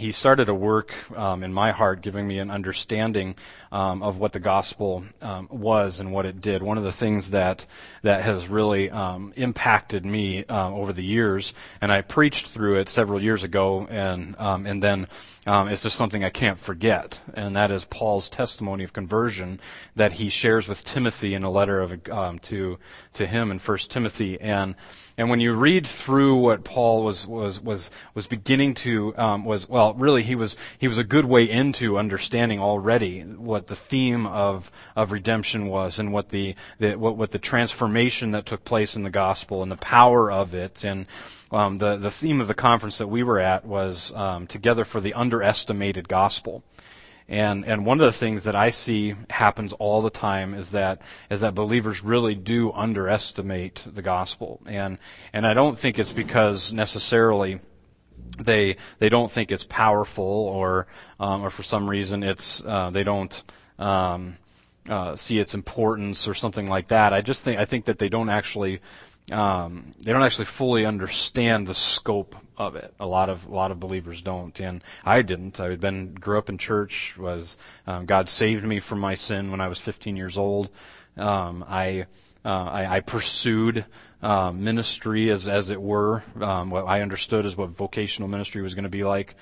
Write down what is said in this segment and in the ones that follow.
he started a work in my heart, giving me an understanding of what the gospel was and what it did. One of the things that has really impacted me over the years, and I preached through it several years ago, and then it's just something I can't forget, and that is Paul's testimony of conversion that he shares with Timothy in a letter of to him in 1 Timothy. And when you read through what Paul was beginning to he was a good way into understanding already what the theme of redemption was, and what the transformation that took place in the gospel and the power of it. And the theme of the conference that we were at was Together for the Underestimated Gospel. And one of the things that I see happens all the time is that believers really do underestimate the gospel. And I don't think it's because necessarily they don't think it's powerful, or for some reason it's they don't see its importance or something like that. I think that they don't actually fully understand the scope of it. A lot of believers don't, and I didn't. I grew up in church. God saved me from my sin when I was 15 years old. I pursued ministry as it were. What I understood is what vocational ministry was going to be like.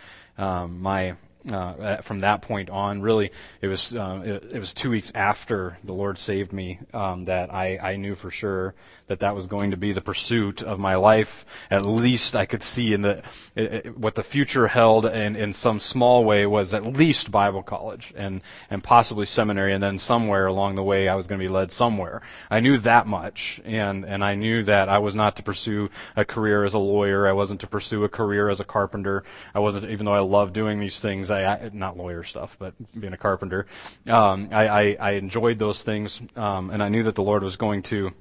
From that point on, really, it was 2 weeks after the Lord saved me that I knew for sure that was going to be the pursuit of my life. At least I could see what the future held, and in some small way was at least Bible college and possibly seminary, and then somewhere along the way I was going to be led somewhere. I knew that much, and I knew that I was not to pursue a career as a lawyer. I wasn't to pursue a career as a carpenter. I wasn't, even though I love doing these things. I not lawyer stuff, but being a carpenter. I enjoyed those things, and I knew that the Lord was going to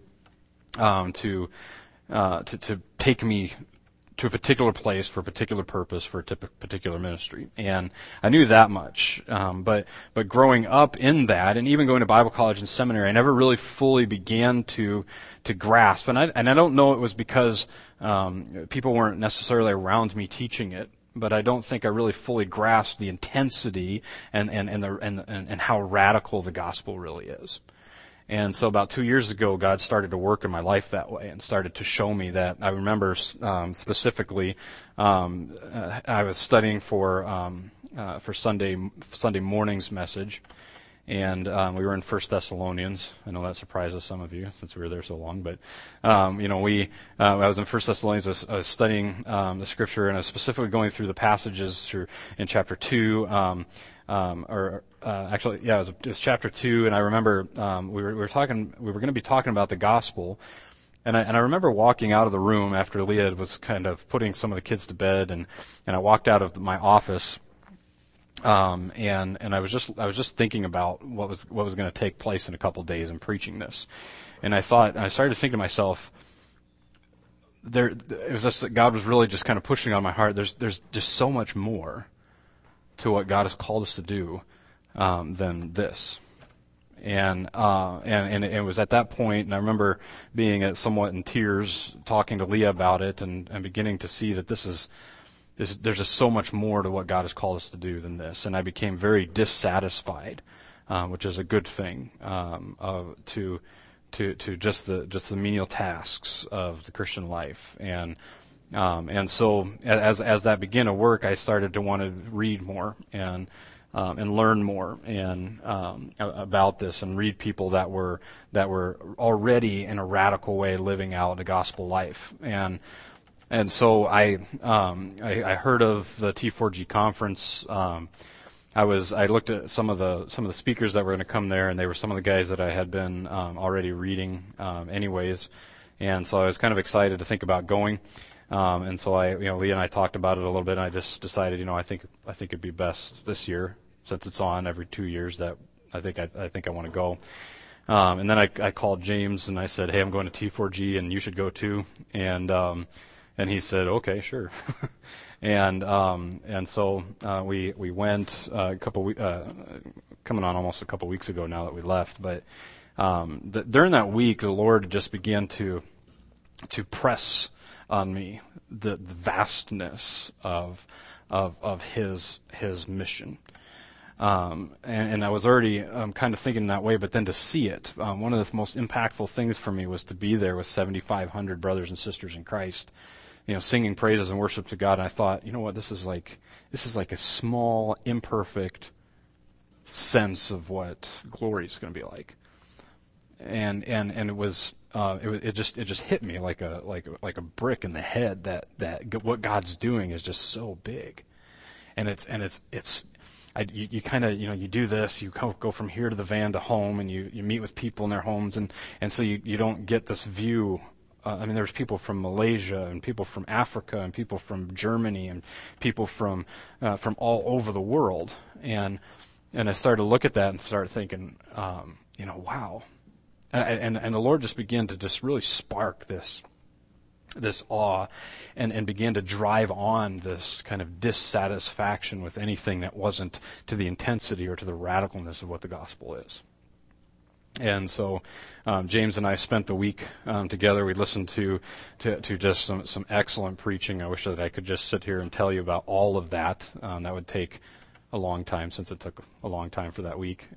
take me to a particular place for a particular purpose for a particular ministry, and I knew that much. But growing up in that, and even going to Bible college and seminary, I never really fully began to grasp. And I don't know it was because people weren't necessarily around me teaching it, but I don't think I really fully grasped the intensity and how radical the gospel really is. And so about 2 years ago, God started to work in my life that way and started to show me that. I remember specifically, I was studying for Sunday morning's message, and we were in 1 Thessalonians. I know that surprises some of you since we were there so long, but I was in 1 Thessalonians. I was studying the scripture, and I was specifically going through the passages in chapter 2. It was chapter 2, and I remember we were going to be talking about the gospel, and I remember walking out of the room after Leah was kind of putting some of the kids to bed, and I walked out of my office, and I was just thinking about what was going to take place in a couple days in preaching this, and I started to think to myself, it was just that God was really just kind of pushing on my heart. There's just so much more to what God has called us to do than this. And it was at that point, and I remember being somewhat in tears, talking to Leah about it, and beginning to see that there's just so much more to what God has called us to do than this. And I became very dissatisfied, which is a good thing, to just the menial tasks of the Christian life. And so as that began to work, I started to want to read more and learn more and about this, and read people that were already in a radical way living out a gospel life. And so I heard of the T4G conference. I looked at some of the speakers that were going to come there, and they were some of the guys that I had been already reading anyways. And so I was kind of excited to think about going. And so Leah and I talked about it a little bit, and I just decided, I think it'd be best this year, since it's on every 2 years, that I think I want to go. And then I called James and I said, hey, I'm going to T4G and you should go too. And he said, okay, sure. and so we went coming on almost a couple weeks ago now that we left. But during that week, the Lord just began to press on me the vastness of of his mission. And I was already kind of thinking that way, but then to see it, one of the most impactful things for me was to be there with 7,500 brothers and sisters in Christ, singing praises and worship to God. And I thought, you know what, this is like a small, imperfect sense of what glory is going to be like. And it was it just hit me like a brick in the head that what God's doing is just so big, and you kind of you do this, you go from here to the van to home, and you meet with people in their homes, and so you don't get this view. There's people from Malaysia and people from Africa and people from Germany and people from all over the world, and I started to look at that and started thinking, wow. And the Lord just began to just really spark this awe and began to drive on this kind of dissatisfaction with anything that wasn't to the intensity or to the radicalness of what the gospel is. And so James and I spent the week together. We listened to just some excellent preaching. I wish that I could just sit here and tell you about all of that. That would take a long time, since it took a long time for that week.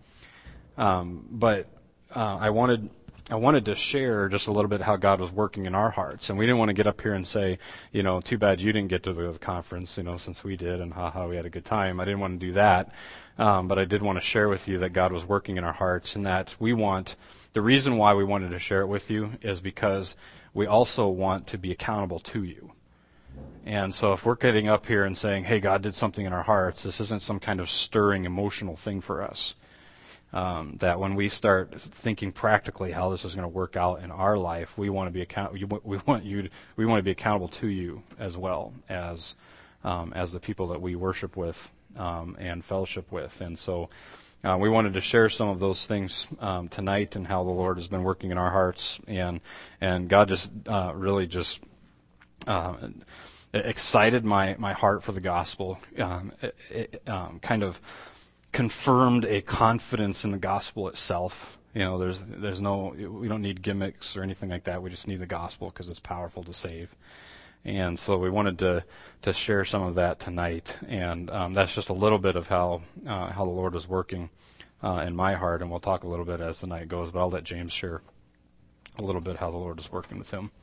But I wanted to share just a little bit how God was working in our hearts, and we didn't want to get up here and say, too bad you didn't get to the conference, since we did, and we had a good time. I didn't want to do that, but I did want to share with you that God was working in our hearts, and that the reason why we wanted to share it with you is because we also want to be accountable to you. And so if we're getting up here and saying, hey, God did something in our hearts, this isn't some kind of stirring emotional thing for us. That when we start thinking practically how this is going to work out in our life, we want to be we want to be accountable to you as well as the people that we worship with and fellowship with. And so we wanted to share some of those things tonight, and how the Lord has been working in our hearts, and God just really just excited my heart for the gospel. Kind of confirmed a confidence in the gospel itself. We don't need gimmicks or anything like that. We just need the gospel because it's powerful to save. And so we wanted to share some of that tonight. And that's just a little bit of how the Lord is working in my heart. And we'll talk a little bit as the night goes, but I'll let James share a little bit how the Lord is working with him.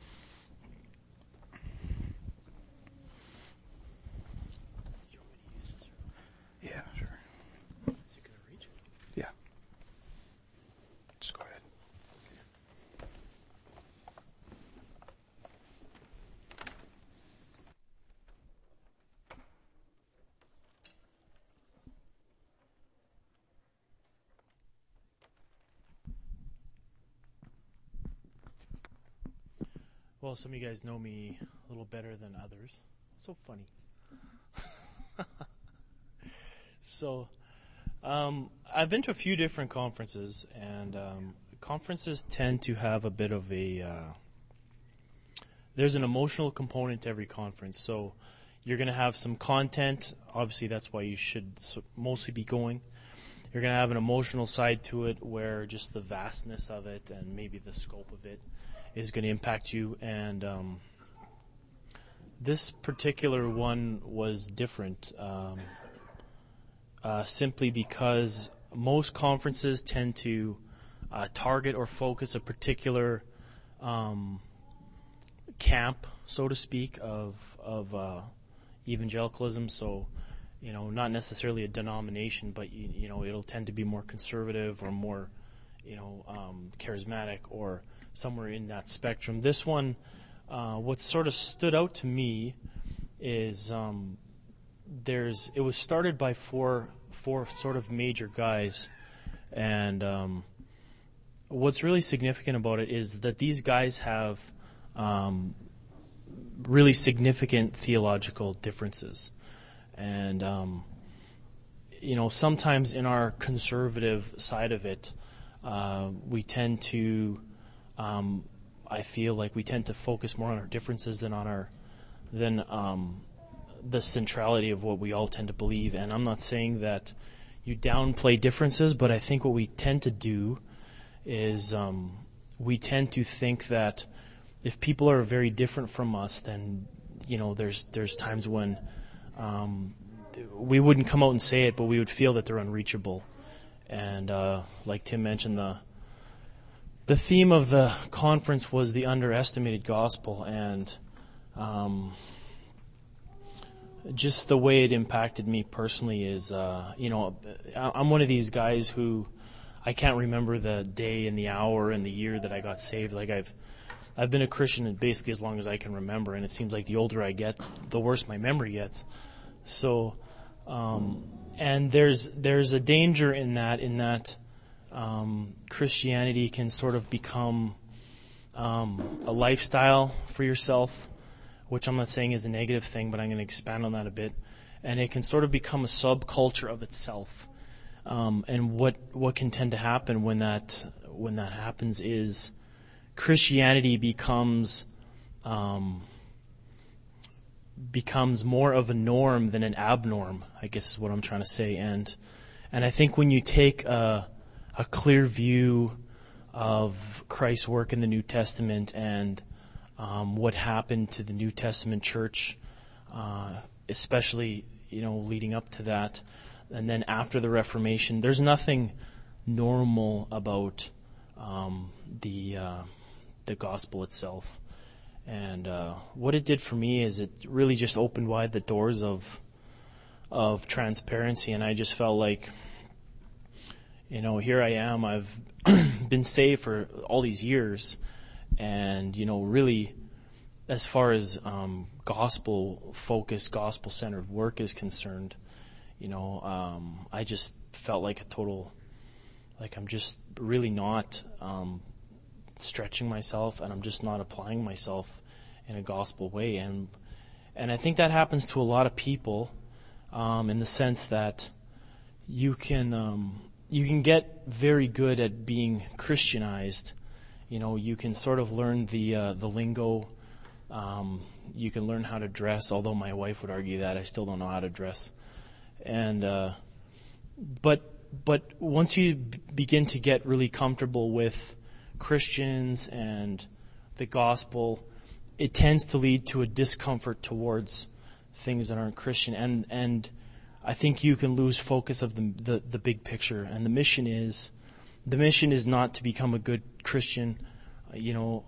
Yeah, sure. Yeah. Just go ahead. Well, some of you guys know me a little better than others. It's so funny. So, I've been to a few different conferences, and conferences tend to have a bit of there's an emotional component to every conference. So, you're going to have some content. Obviously, that's why you should mostly be going. You're going to have an emotional side to it, where just the vastness of it and maybe the scope of it is going to impact you. And this particular one was different, simply because most conferences tend to target or focus a particular camp, so to speak, of evangelicalism. So, not necessarily a denomination, but it'll tend to be more conservative or more, charismatic, or somewhere in that spectrum. This one, what sort of stood out to me is it was started by four sort of major guys, and what's really significant about it is that these guys have really significant theological differences. And sometimes in our conservative side of it, we tend to I feel like we tend to focus more on our differences than the centrality of what we all tend to believe. And I'm not saying that you downplay differences, but I think what we tend to do is we tend to think that if people are very different from us, then there's times when we wouldn't come out and say it, but we would feel that they're unreachable. And like Tim mentioned, the theme of the conference was the underestimated gospel, and just the way it impacted me personally is, I'm one of these guys who I can't remember the day and the hour and the year that I got saved. Like I've been a Christian basically as long as I can remember, and it seems like the older I get, the worse my memory gets. So, and there's a danger in that Christianity can sort of become a lifestyle for yourself, which I'm not saying is a negative thing, but I'm going to expand on that a bit. And it can sort of become a subculture of itself. And what can tend to happen when that happens is Christianity becomes more of a norm than an abnorm, I guess is what I'm trying to say. And I think when you take a clear view of Christ's work in the New Testament and what happened to the New Testament church, especially leading up to that, and then after the Reformation, there's nothing normal about the gospel itself. And what it did for me is it really just opened wide the doors of transparency, and I just felt like, here I am. I've been saved for all these years, and really, as far as gospel-focused, gospel-centered work is concerned, I just felt like I'm just really not stretching myself, and I'm just not applying myself in a gospel way. And I think that happens to a lot of people, in the sense that you can get very good at being Christianized. You can sort of learn the lingo. You can learn how to dress, although my wife would argue that I still don't know how to dress. And but once you begin to get really comfortable with Christians and the gospel, it tends to lead to a discomfort towards things that aren't Christian, and I think you can lose focus of the big picture. And the mission is not to become a good Christian, in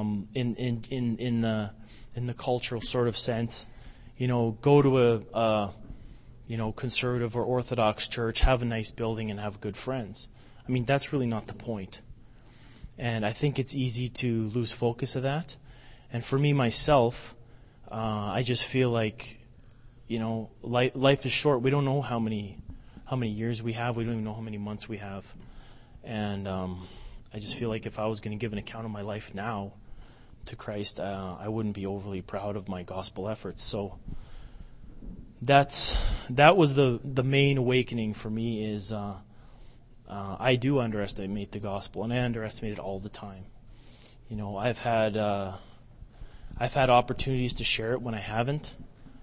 the cultural sort of sense. Go to a conservative or Orthodox church, have a nice building, and have good friends. I mean, that's really not the point. And I think it's easy to lose focus of that. And for me, myself, I just feel like, life is short. We don't know how many years we have. We don't even know how many months we have. And I just feel like if I was going to give an account of my life now to Christ, I wouldn't be overly proud of my gospel efforts. So that was the main awakening for me is I do underestimate the gospel, and I underestimate it all the time. I've had opportunities to share it when I haven't.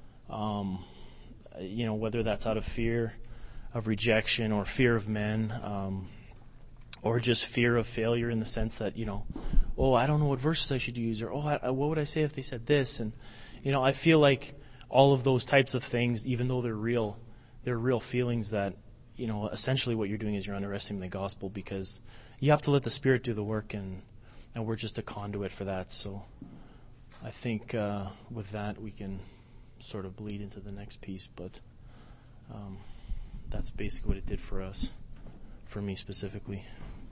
Whether that's out of fear of rejection or fear of men, or just fear of failure in the sense that, I don't know what verses I should use, or what would I say if they said this? And, I feel like all of those types of things, even though they're real feelings that, essentially what you're doing is you're underestimating the gospel, because you have to let the Spirit do the work, and we're just a conduit for that. So I think with that we can sort of bleed into the next piece, but that's basically what it did for us, for me specifically.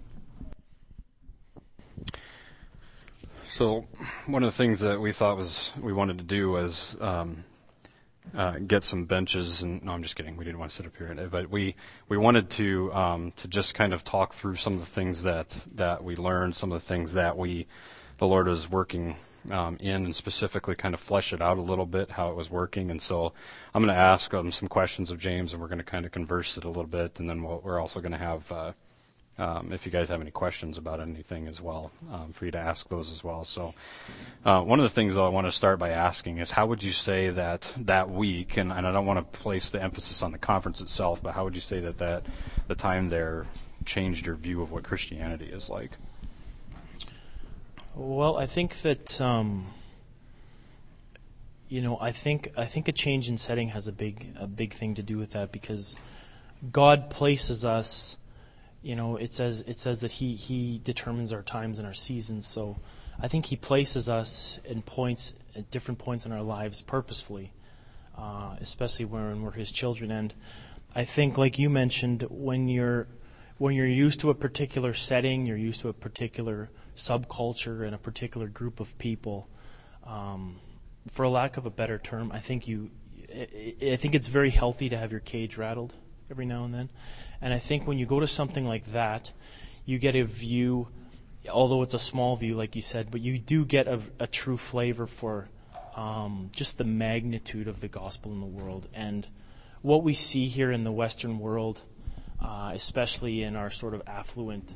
So one of the things that we thought we wanted to do was get some benches, and no, I'm just kidding. We didn't want to sit up here, but we wanted to just kind of talk through some of the things that we learned, some of the things that the Lord was working in, and specifically kind of flesh it out a little bit, how it was working. And so I'm going to ask some questions of James, and we're going to kind of converse it a little bit, and then we're also going to have, if you guys have any questions about anything as well, for you to ask those as well. So one of the things I want to start by asking is, how would you say that week, and I don't want to place the emphasis on the conference itself, but how would you say that the time there changed your view of what Christianity is like? Well, I think that I think a change in setting has a big thing to do with that, because God places us. It says that He determines our times and our seasons. So I think He places us at different points in our lives purposefully, especially when we're His children. And I think, like you mentioned, when you're used to a particular setting, you're used to a particular subculture and a particular group of people. For lack of a better term, I think it's very healthy to have your cage rattled every now and then. And I think when you go to something like that, you get a view, although it's a small view, like you said, but you do get a true flavor for just the magnitude of the gospel in the world. And what we see here in the Western world, especially in our sort of affluent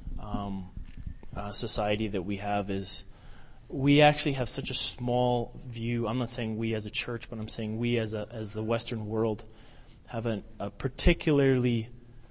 society that we have, is we actually have such a small view. I'm not saying we as a church, but I'm saying we as the Western world have a particularly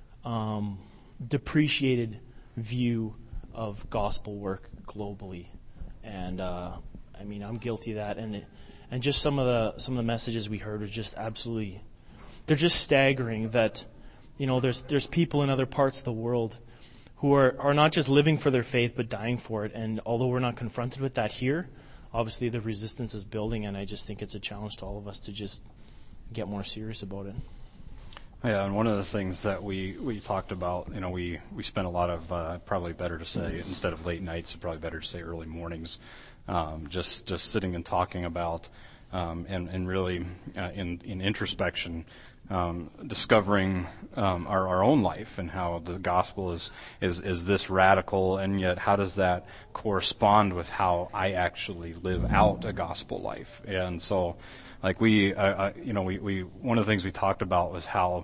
depreciated view of gospel work globally. And I'm guilty of that. And just some of the messages we heard was just absolutely, they're just staggering. That there's people in other parts of the world who are not just living for their faith but dying for it. And although we're not confronted with that here, obviously the resistance is building, and I just think it's a challenge to all of us to just get more serious about it. Yeah, and one of the things that we talked about, we spent a lot of, probably better to say, instead of late nights, probably better to say early mornings, just sitting and talking about, and really in introspection, discovering our own life and how the gospel is this radical, and yet how does that correspond with how I actually live out a gospel life. And so, like we one of the things we talked about was how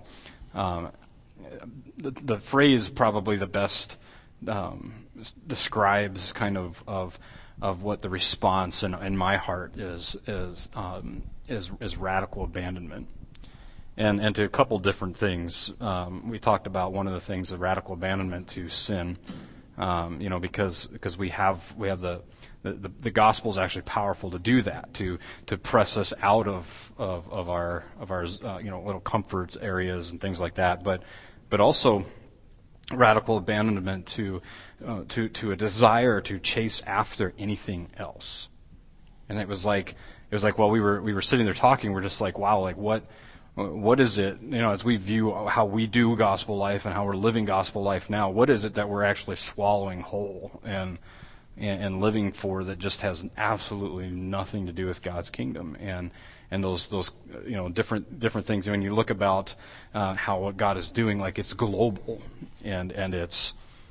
the phrase probably the best describes kind of what the response in my heart is radical abandonment. And to a couple different things, we talked about one of the things, the radical abandonment to sin, because we have the gospel is actually powerful to do that, to press us out of our little comfort areas and things like that, but also radical abandonment to a desire to chase after anything else. And it was like while we were sitting there talking, we're just like, wow, like what is it, as we view how we do gospel life and how we're living gospel life now, what is it that we're actually swallowing whole and living for that just has absolutely nothing to do with God's kingdom, and those different things. When you look about how what God is doing, like it's global, and it's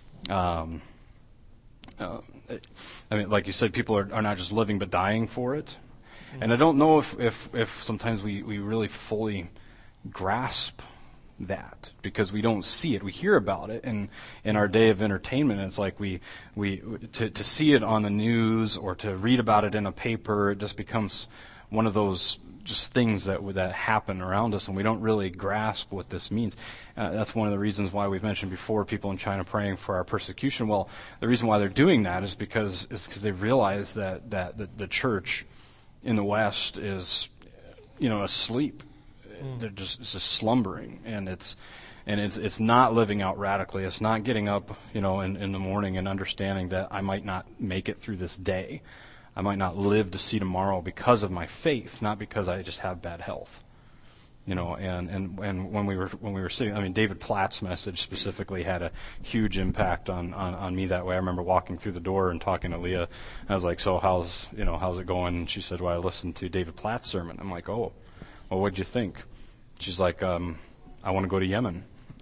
like you said, people are not just living but dying for it. And I don't know if sometimes we really fully grasp that, because we don't see it. We hear about it in our day of entertainment. It's like to see it on the news or to read about it in a paper, it just becomes one of those just things that happen around us, and we don't really grasp what this means. That's one of the reasons why we've mentioned before people in China praying for our persecution. Well, the reason why they're doing that is because they realize that the church in the West is, asleep. They're just slumbering, and it's not living out radically. It's not getting up, in the morning and understanding that I might not make it through this day. I might not live to see tomorrow because of my faith, not because I just have bad health. And when we were sitting, David Platt's message specifically had a huge impact on me that way. I remember walking through the door and talking to Leah. I was like, "So how's it going?" And she said, "Well, I listened to David Platt's sermon." I'm like, "Oh, well, what'd you think?" She's like, "I want to go to Yemen."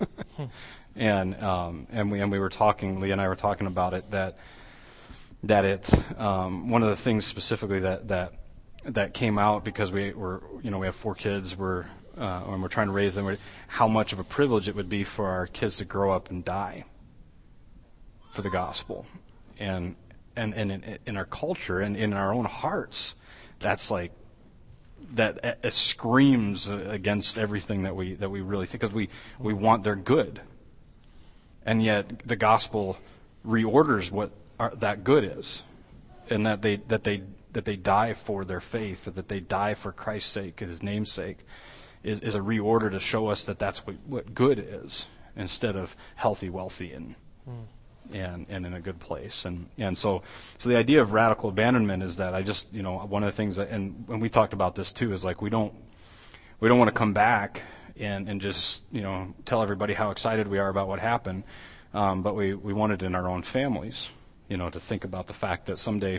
and we were talking. Leah and I were talking about it that it's one of the things specifically that came out, because we have 4 kids. When we're trying to raise them, how much of a privilege it would be for our kids to grow up and die for the gospel, and in our culture and in our own hearts, that's like that it screams against everything that we really think, because we want their good, and yet the gospel reorders what that good is, and that they die for their faith, or that they die for Christ's sake and His name's sake, is a reorder to show us that that's what good is, instead of healthy, wealthy, and in a good place. And so the idea of radical abandonment is that one of the things that, and when we talked about this too, is like we don't want to come back and just tell everybody how excited we are about what happened, but we want it in our own families, to think about the fact that someday,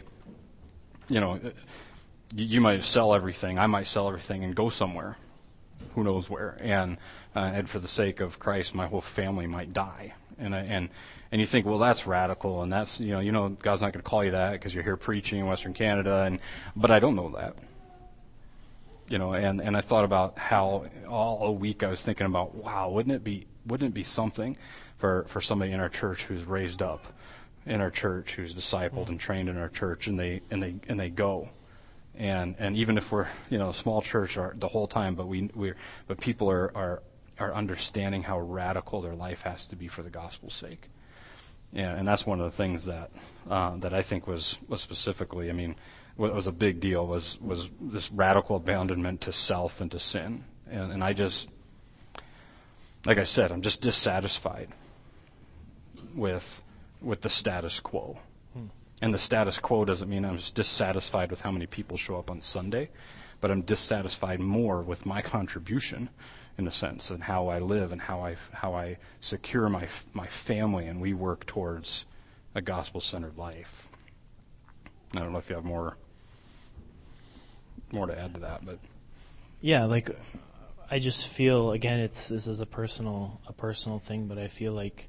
you might sell everything, I might sell everything and go somewhere, who knows where, and for the sake of Christ, my whole family might die. And you think, well, that's radical, and that's God's not going to call you that because you're here preaching in Western Canada, but I don't know that. And I thought about how all week I was thinking about, wow, wouldn't it be something for somebody in our church who's raised up in our church, who's discipled and trained in our church, and they go. And even if we're a small church the whole time, but people are understanding how radical their life has to be for the gospel's sake. And that's one of the things that I think was specifically, what was a big deal was this radical abandonment to self and to sin. And I just, like I said, I'm just dissatisfied with the status quo. And the status quo doesn't mean I'm just dissatisfied with how many people show up on Sunday, but I'm dissatisfied more with my contribution, in a sense, and how I live and how I secure my family, and we work towards a gospel-centered life. I don't know if you have more to add to that, but yeah, like I just feel, again, this is a personal thing, but I feel like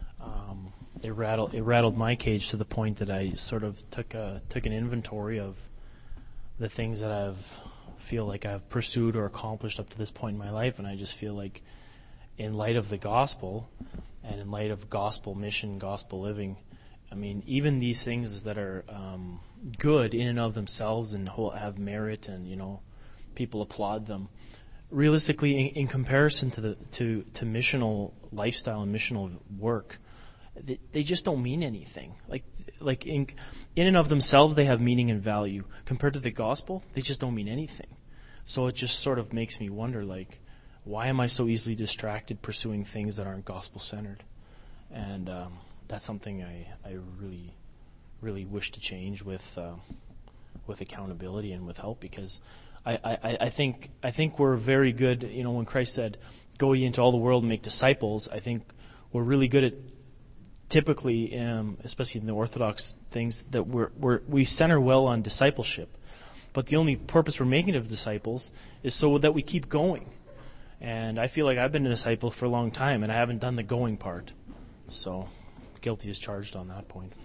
it rattled my cage to the point that I sort of took an inventory of the things that feel like I've pursued or accomplished up to this point in my life, and I just feel like, in light of the gospel and in light of gospel mission, gospel living, even these things that are good in and of themselves and have merit, and people applaud them, realistically, in comparison to missional lifestyle and missional work, they just don't mean anything. Like in and of themselves, they have meaning and value. Compared to the gospel, they just don't mean anything. So it just sort of makes me wonder, like, why am I so easily distracted pursuing things that aren't gospel-centered? And that's something I really, really wish to change with accountability and with help, because I think we're very good. When Christ said, "Go ye into all the world and make disciples," I think we're really good at, typically, especially in the Orthodox things, that we center well on discipleship. But the only purpose we're making of disciples is so that we keep going. And I feel like I've been a disciple for a long time, and I haven't done the going part. So, guilty as charged on that point.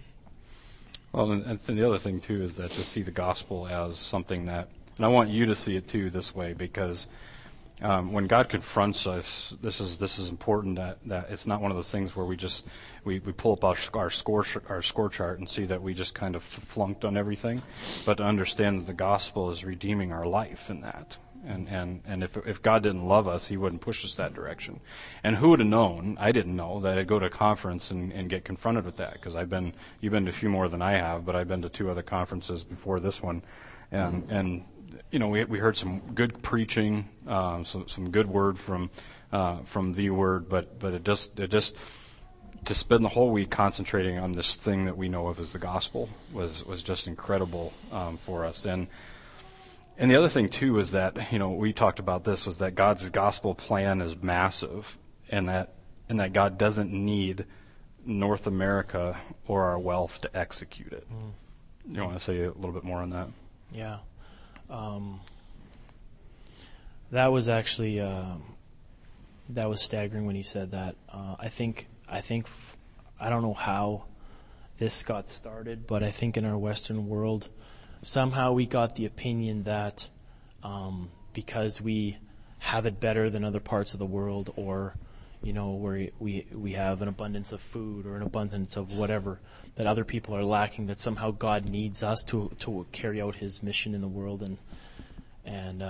Well, and the other thing, too, is that to see the gospel as something that, and I want you to see it, too, this way, because when God confronts us, this is important, that it's not one of those things where we pull up our score chart and see that we just kind of flunked on everything, but to understand that the gospel is redeeming our life in that. And if God didn't love us, He wouldn't push us that direction. And who would have known? I didn't know that I'd go to a conference and get confronted with that, because you've been to a few more than I have, but I've been to 2 other conferences before this one, and we heard some good preaching, some good word from the Word, but it just to spend the whole week concentrating on this thing that we know of as the gospel was just incredible for us. And the other thing too is that we talked about this, was that God's gospel plan is massive, and that God doesn't need North America or our wealth to execute it. You want to say a little bit more on that? Yeah. That was actually that was staggering when you said that. I think I don't know how this got started, but I think in our Western world, somehow we got the opinion that because we have it better than other parts of the world, or where we have an abundance of food or an abundance of whatever that other people are lacking, that somehow God needs us to carry out His mission in the world. And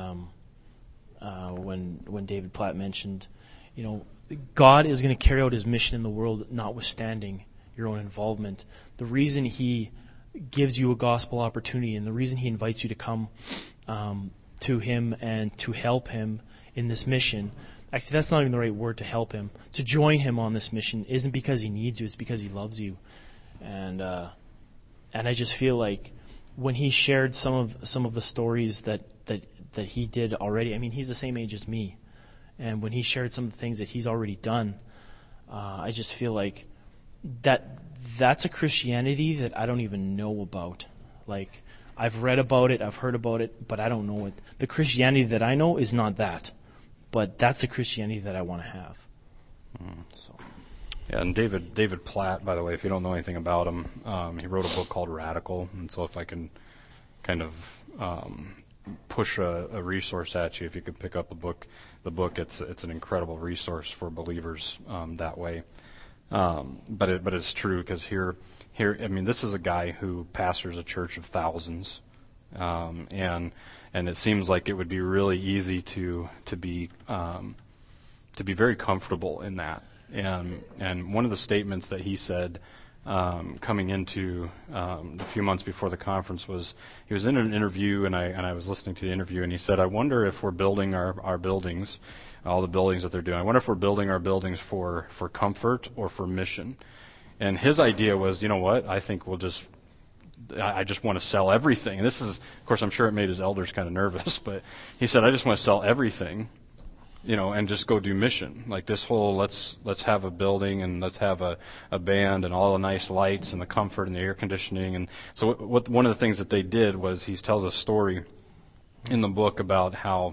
when David Platt mentioned, God is going to carry out His mission in the world, notwithstanding your own involvement. The reason He gives you a gospel opportunity, and the reason he invites you to come to him and to help him in this mission. Actually, that's not even the right word, to help him. To join him on this mission isn't because he needs you, it's because he loves you. And I just feel like when he shared some of the stories that he did already, I mean, he's the same age as me. And when he shared some of the things that he's already done, I just feel like that's a Christianity that I don't even know about. Like, I've read about it, I've heard about it, but I don't know it. The Christianity that I know is not that. But that's the Christianity that I want to have. So. Yeah, and David Platt, by the way, if you don't know anything about him, he wrote a book called Radical. And so if I can kind of push a resource at you, if you could pick up the book, it's an incredible resource for believers that way. But it's true, because here, I mean, this is a guy who pastors a church of thousands, and it seems like it would be really easy to be very comfortable in that. And one of the statements that he said coming into a few months before the conference was, he was in an interview, and I was listening to the interview, and he said, "I wonder if we're building our buildings, all the buildings that they're doing, I wonder if we're building our buildings for comfort or for mission." And his idea was, you know what, I think I just want to sell everything. And this is, of course, I'm sure it made his elders kind of nervous, but he said, I just want to sell everything, and just go do mission. Like this whole, let's have a building, and let's have a band, and all the nice lights and the comfort and the air conditioning. And so one of the things that they did was, he tells a story in the book about how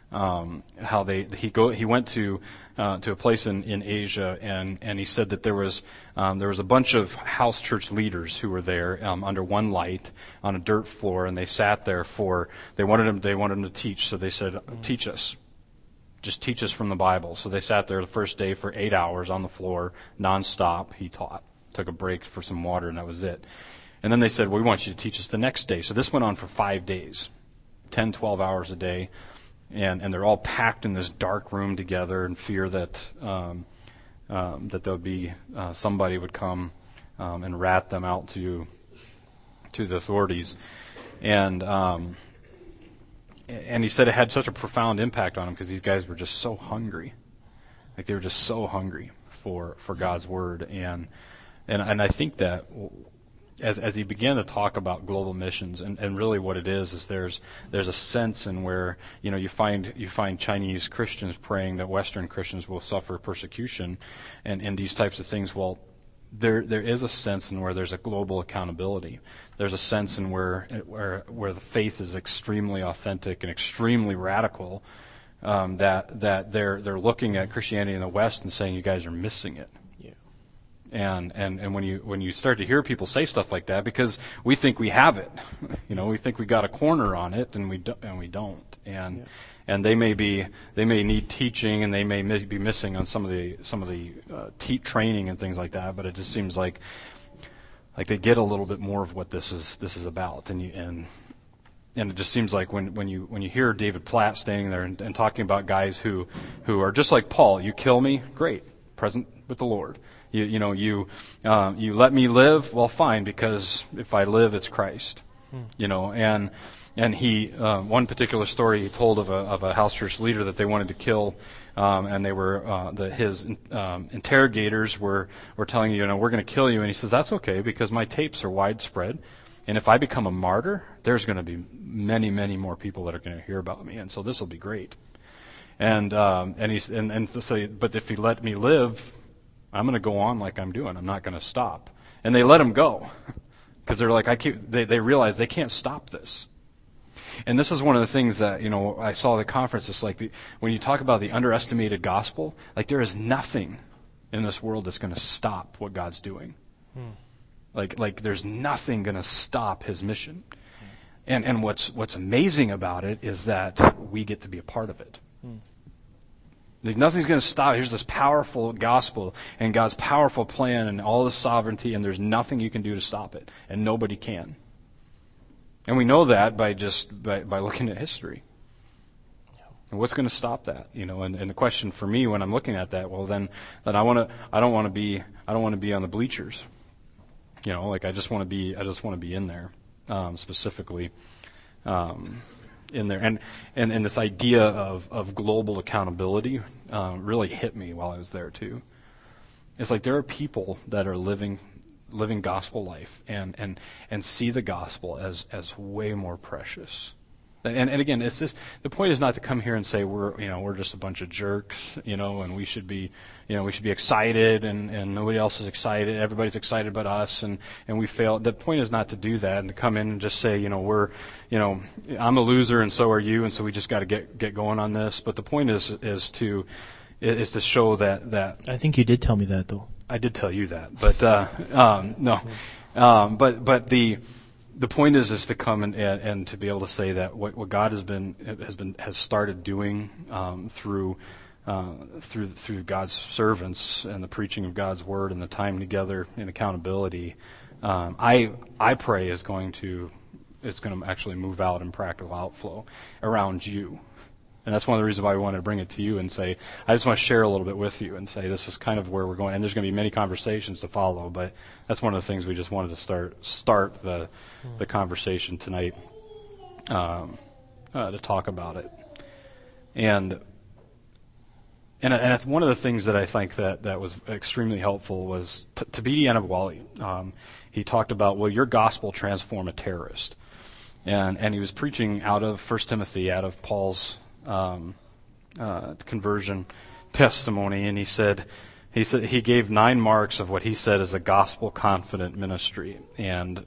he went to a place in Asia, and he said that there was a bunch of house church leaders who were there under one light on a dirt floor, and they sat there they wanted him to teach. So they said, "Teach us. Just teach us from the Bible." So they sat there the first day for 8 hours on the floor, nonstop. He taught, took a break for some water, and that was it. And then they said, "We want you to teach us the next day." So this went on for 5 days, 10, 12 hours a day. And they're all packed in this dark room together, in fear that there'll be somebody would come and rat them out to the authorities. And he said it had such a profound impact on him, because these guys were just so hungry, like they were just so hungry for God's word. And I think that as he began to talk about global missions, and really what it is there's a sense in where, you find Chinese Christians praying that Western Christians will suffer persecution and these types of things. Well, there is a sense in where there's a global accountability. There's a sense in where the faith is extremely authentic and extremely radical, that they're looking at Christianity in the West and saying, you guys are missing it. And when you start to hear people say stuff like that, because we think we have it, we think we got a corner on it, and we don't. And they may need teaching, and they may be missing on some of the training and things like that. But it just seems like they get a little bit more of what this is about. And it just seems like when you hear David Platt standing there and talking about guys who are just like Paul, you kill me, great, present with the Lord. You let me live, well, fine, because if I live, it's Christ. And he one particular story he told of a house church leader that they wanted to kill, and they were his interrogators were telling we're going to kill you, and he says, that's okay, because my tapes are widespread, and if I become a martyr, there's going to be many, many more people that are going to hear about me, and so this will be great. And to say, but if you let me live, I'm going to go on like I'm doing. I'm not going to stop. And they let him go, because they're like, they realize they can't stop this. And this is one of the things that, I saw at the conference. It's like when you talk about the underestimated gospel, like there is nothing in this world that's going to stop what God's doing. Like there's nothing going to stop his mission. And what's amazing about it is that we get to be a part of it. Like nothing's going to stop. Here's this powerful gospel and God's powerful plan and all His sovereignty, and there's nothing you can do to stop it, and nobody can. And we know that by looking at history. And what's going to stop that? And the question for me when I'm looking at that, well, then I don't want to be on the bleachers. Like I just want to be in there, specifically, in there. And this idea of global accountability, really hit me while I was there too. It's like there are people that are living gospel life and see the gospel as way more precious. And again, it's just, the point is not to come here and say we're just a bunch of jerks, and we should be excited and nobody else is excited. Everybody's excited but us and we fail. The point is not to do that and to come in and just say, I'm a loser and so are you, and so we just got to get going on this. But the point is to show that. I think you did tell me that though. I did tell you that, but no. But the point is to come and to be able to say that what God has started doing through God's servants and the preaching of God's word and the time together in accountability, I pray it's going to actually move out in practical outflow around you. And that's one of the reasons why we wanted to bring it to you and say, I just want to share a little bit with you and say this is kind of where we're going. And there's going to be many conversations to follow, but that's one of the things we just wanted to start the conversation tonight to talk about it. And one of the things that I think that was extremely helpful was Thabiti Anyabwile. He talked about, will your gospel transform a terrorist? And he was preaching out of 1 Timothy, out of Paul's conversion testimony, and he gave 9 marks of what he said is a gospel confident ministry. And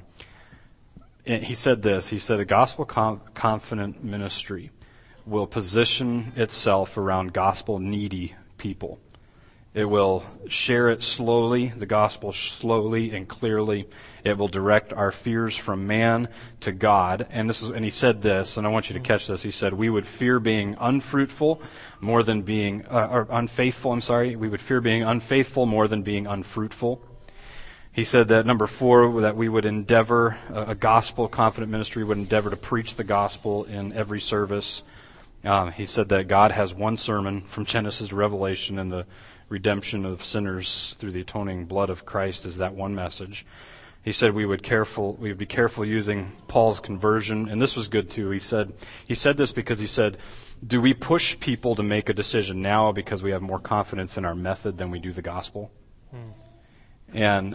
he said this, a gospel confident ministry will position itself around gospel needy people. It will share it slowly, the gospel slowly and clearly. It will direct our fears from man to God. And he said this, and I want you to catch this. He said, we would fear being unfruitful more than being, or unfaithful, We would fear being unfaithful more than being unfruitful. He said that number 4, that we would endeavor, a gospel confident ministry would endeavor to preach the gospel in every service. He said that God has one sermon from Genesis to Revelation, and the redemption of sinners through the atoning blood of Christ is that one message. He said we would be careful using Paul's conversion, and this was good too. He said this because he said, do we push people to make a decision now because we have more confidence in our method than we do the gospel? And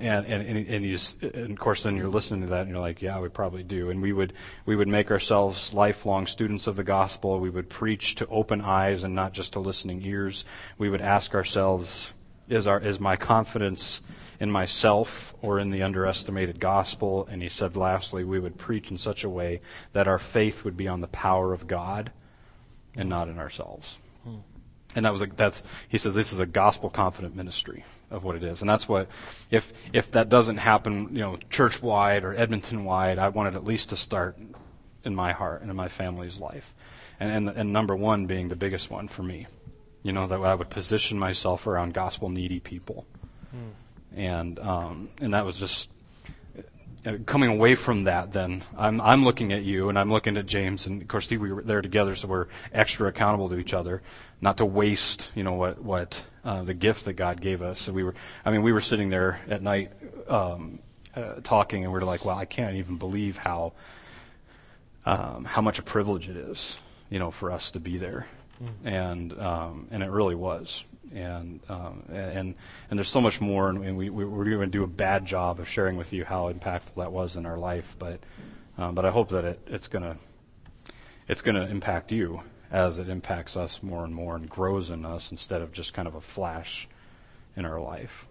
of course then you're listening to that and you're like, yeah, we probably do. And we would make ourselves lifelong students of the gospel. We would preach to open eyes and not just to listening ears. We would ask ourselves, is my confidence in myself or in the underestimated gospel? And he said lastly, we would preach in such a way that our faith would be on the power of God and not in ourselves. And he says this is a gospel confident ministry of what it is. And that's what, if that doesn't happen, church-wide or Edmonton-wide, I wanted at least to start in my heart and in my family's life. And number 1 being the biggest one for me, that I would position myself around gospel-needy people. And that was just, coming away from that, then I'm looking at you and I'm looking at James, and of course we were there together, so we're extra accountable to each other, not to waste what the gift that God gave us. So we were sitting there at night talking, and we were like, well, I can't even believe how much a privilege it is, for us to be there, and it really was. And there's so much more, and we're going to do a bad job of sharing with you how impactful that was in our life. But I hope that it's going to impact you as it impacts us more and more and grows in us instead of just kind of a flash in our life.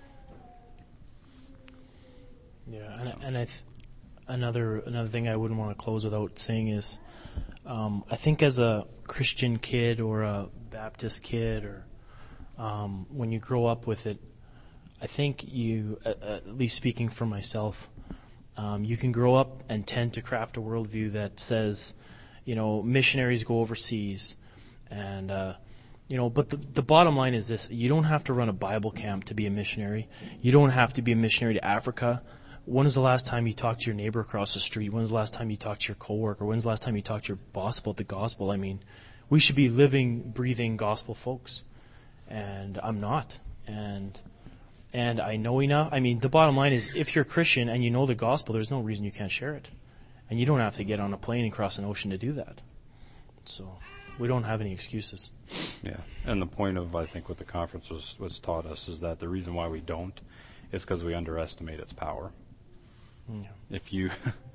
Yeah, and another thing I wouldn't want to close without saying is, I think as a Christian kid or a Baptist kid or when you grow up with it, I think you, at least speaking for myself, you can grow up and tend to craft a worldview that says, missionaries go overseas, and but the bottom line is this: you don't have to run a Bible camp to be a missionary. You don't have to be a missionary to Africa. When was the last time you talked to your neighbor across the street? When was the last time you talked to your coworker? When was the last time you talked to your boss about the gospel? I mean, we should be living, breathing gospel folks. And I'm not. And and I know enough. I mean, the bottom line is, if you're a Christian and you know the gospel, there's no reason you can't share it. And you don't have to get on a plane and cross an ocean to do that. So we don't have any excuses. Yeah, and the point of, I think, what the conference was taught us is that the reason why we don't is because we underestimate its power. Yeah. If you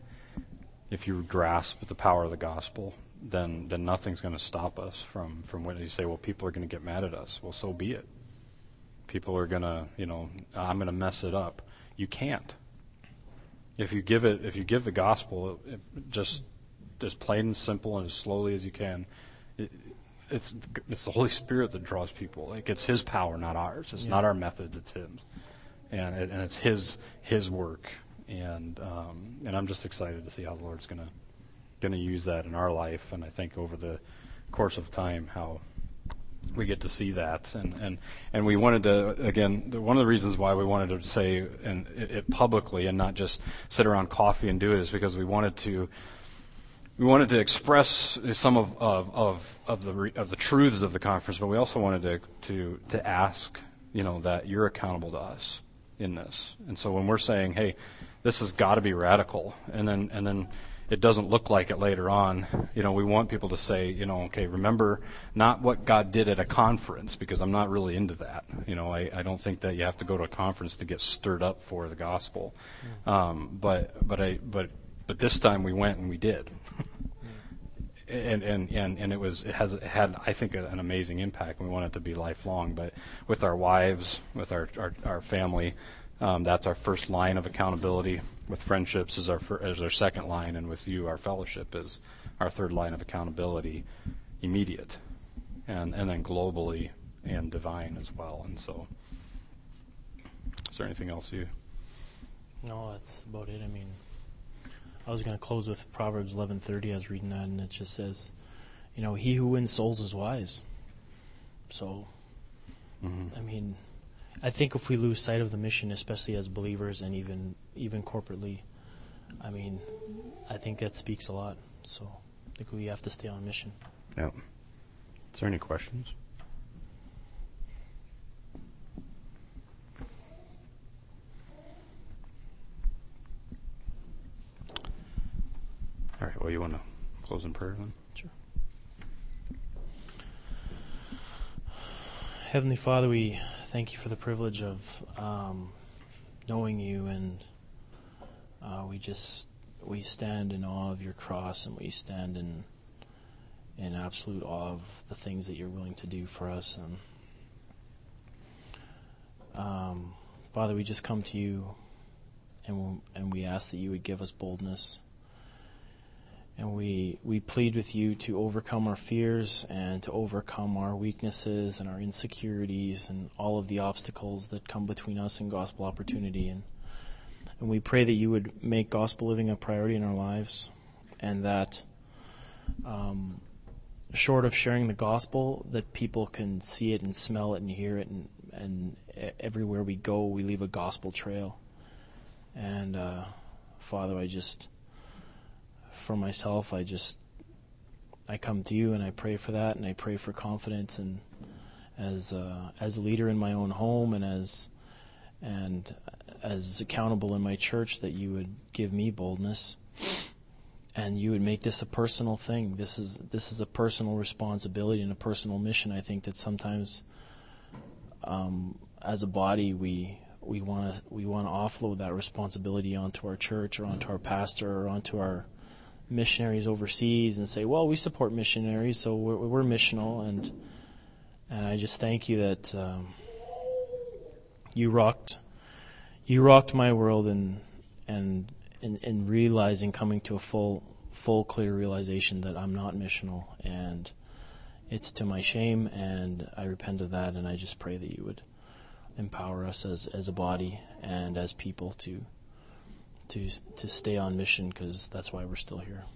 grasp the power of the gospel, then nothing's going to stop us from when you say, well, people are going to get mad at us. Well, so be it. People are going to, I'm going to mess it up. You can't. If you give the gospel just as plain and simple and as slowly as you can, it's the Holy Spirit that draws people. Like, it's His power, not ours. It's not our methods. It's Him, and it's His work. And I'm just excited to see how the Lord's going to use that in our life. And I think over the course of time, how we get to see that. And we wanted to, again, one of the reasons why we wanted to say it publicly and not just sit around coffee and do it is because we wanted to express some of the truths of the conference, but we also wanted to ask, that you're accountable to us in this. And so when we're saying, hey, this has got to be radical, and then it doesn't look like it later on, we want people to say, okay, remember not what God did at a conference, because I'm not really into that. I don't think that you have to go to a conference to get stirred up for the gospel. But this time we went and we did. And it had I think an amazing impact. We want it to be lifelong. But with our wives, with our family, that's our first line of accountability. With friendships is our second line, and with you, our fellowship is our third line of accountability, immediate, and then globally and divine as well. And so, is there anything else you? No, that's about it. I mean, I was going to close with Proverbs 11:30. I was reading that, and it just says, he who wins souls is wise. So, I mean, I think if we lose sight of the mission, especially as believers and even corporately, I mean, I think that speaks a lot. So I think we have to stay on mission. Yeah. Is there any questions? All right, well, you want to close in prayer then? Sure. Heavenly Father, we thank you for the privilege of knowing you, and we stand in awe of your cross, and we stand in absolute awe of the things that you're willing to do for us. And Father, we just come to you, and we ask that you would give us boldness. And we plead with you to overcome our fears and to overcome our weaknesses and our insecurities and all of the obstacles that come between us and gospel opportunity. And we pray that you would make gospel living a priority in our lives, and that short of sharing the gospel, that people can see it and smell it and hear it, and everywhere we go, we leave a gospel trail. And Father, for myself, I come to you and I pray for that, and I pray for confidence, and as a leader in my own home and as accountable in my church, that you would give me boldness, and you would make this a personal thing. This is a personal responsibility and a personal mission. I think that sometimes, as a body, we want to offload that responsibility onto our church or onto our pastor or onto our missionaries overseas and say, well, we support missionaries, so we're missional. And I just thank you that you rocked my world and realizing, coming to a full clear realization that I'm not missional, and it's to my shame, and I repent of that. And I just pray that you would empower us as a body and as people to stay on mission, because that's why we're still here.